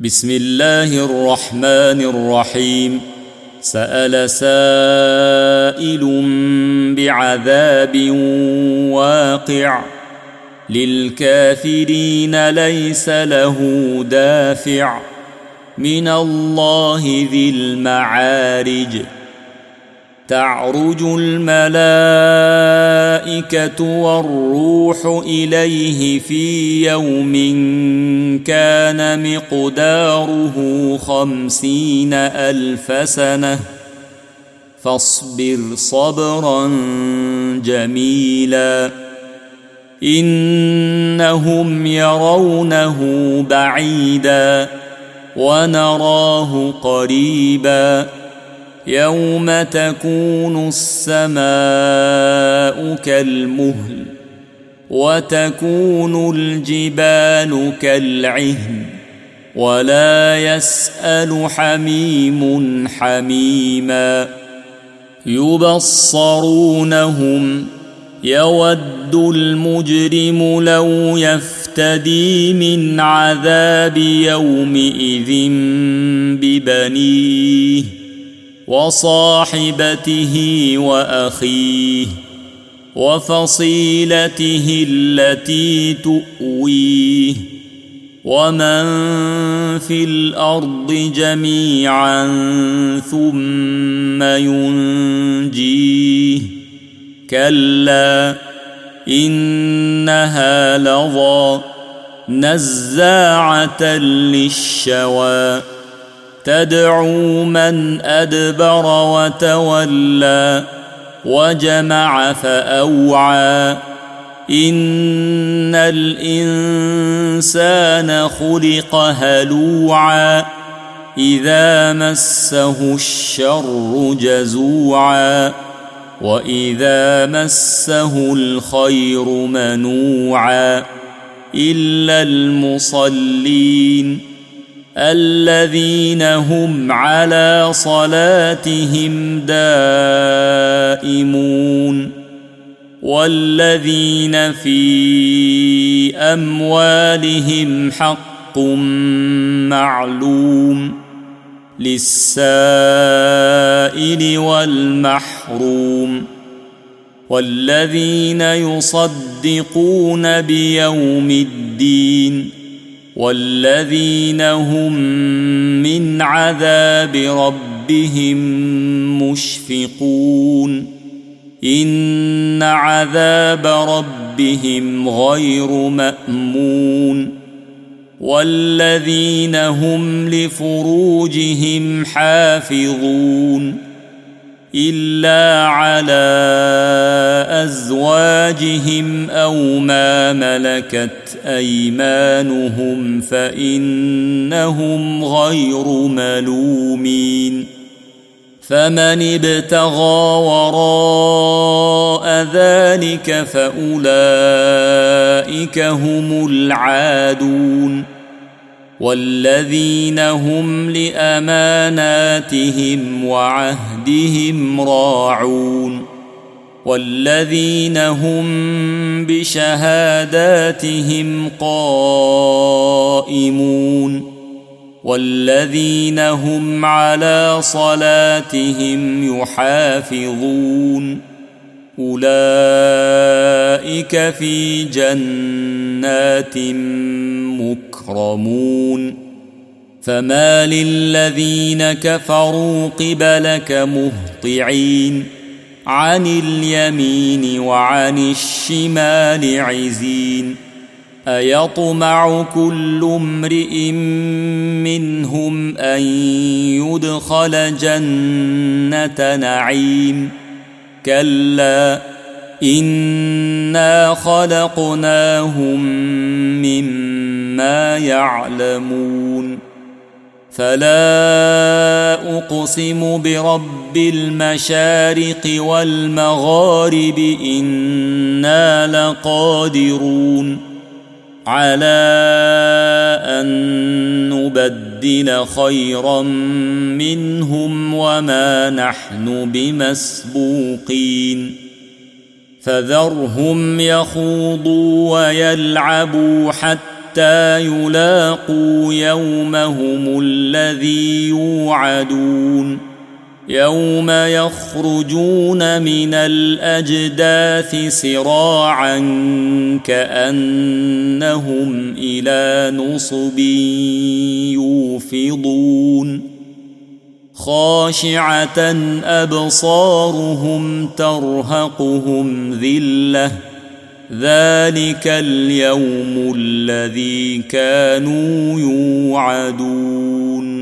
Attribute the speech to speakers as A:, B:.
A: بسم الله الرحمن الرحيم. سأل سائل بعذاب واقع للكافرين ليس له دافع من الله ذي المعارج. تعرج الملائكة والروح إليه في يوم كان مقداره 50,000 سنة فاصبر صبرا جميلا إنهم يرونه بعيدا ونراه قريبا يوم تكون السماء كالمهل وتكون الجبال كالعهن ولا يسأل حميم حميما يبصرونهم يود المجرم لو يفتدي من عذاب يومئذ ببنيه وصاحبته وأخيه وفصيلته التي تؤويه ومن في الأرض جميعا ثم ينجيه كلا إنها لظى نزاعة للشوى تدعو من أدبر وتولى وجمع فأوعى إن الإنسان خلق هلوعا إذا مسه الشر جزوعا وإذا مسه الخير منوعا إلا المصلين الذين هم على صلاتهم دائمون والذين في أموالهم حق معلوم للسائل والمحروم والذين يصدقون بيوم الدين والذين هم من عذاب ربهم مشفقون إن عذاب ربهم غير مأمون والذين هم لفروجهم حافظون إلا على أزواجهم أو ما ملكت أيمانهم فإنهم غير ملومين فمن ابتغى وراء ذلك فأولئك هم العادون والذين هم لأماناتهم وعهدهم راعون والذين هم بشهاداتهم قائمون والذين هم على صلاتهم يحافظون أولئك في جنات مكرمون فما للذين كفروا قبلك مهطعين عن اليمين وعن الشمال عزين أيطمع كل امرئ منهم أن يدخل جنة نعيم كلا إنا خلقناهم مما يعلمون فلا أقسم برب المشارق والمغارب إنا لقادرون على أن نبدل خيرا منهم وما نحن بمسبوقين فذرهم يخوضوا ويلعبوا حتى حتى يلاقوا يومهم الذي يوعدون يوم يخرجون من الأجداث سراعا كأنهم إلى نصب يوفضون خاشعة أبصارهم ترهقهم ذلة ذلك اليوم الذي كانوا يوعدون